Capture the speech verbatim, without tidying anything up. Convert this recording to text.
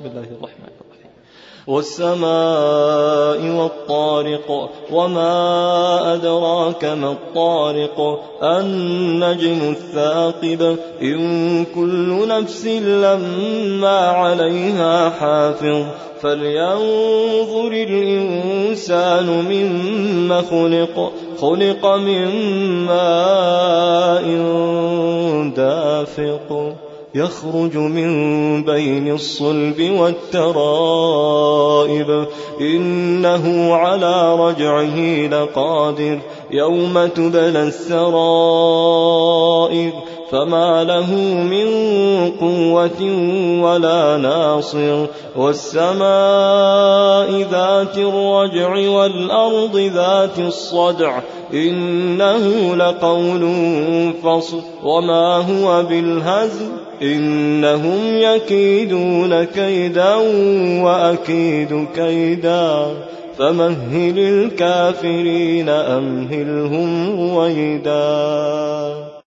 بسم الله الرحمن الرحيم. والسماء والطارق وما أدراك ما الطارق النجم الثاقب إن كل نفس لما عليها حافظ فلينظر الإنسان مما خلق خلق من ماء دافق يخرج من بين الصلب والترائب إنه على رجعه لقادر يوم تبلى السرائر فما له من قوة ولا ناصر والسماء ذات الرجع والأرض ذات الصدع إنه لقول فصل وما هو بالهزل إنهم يكيدون كيدا وأكيد كيدا فمهل الكافرين أمهلهم رويدا.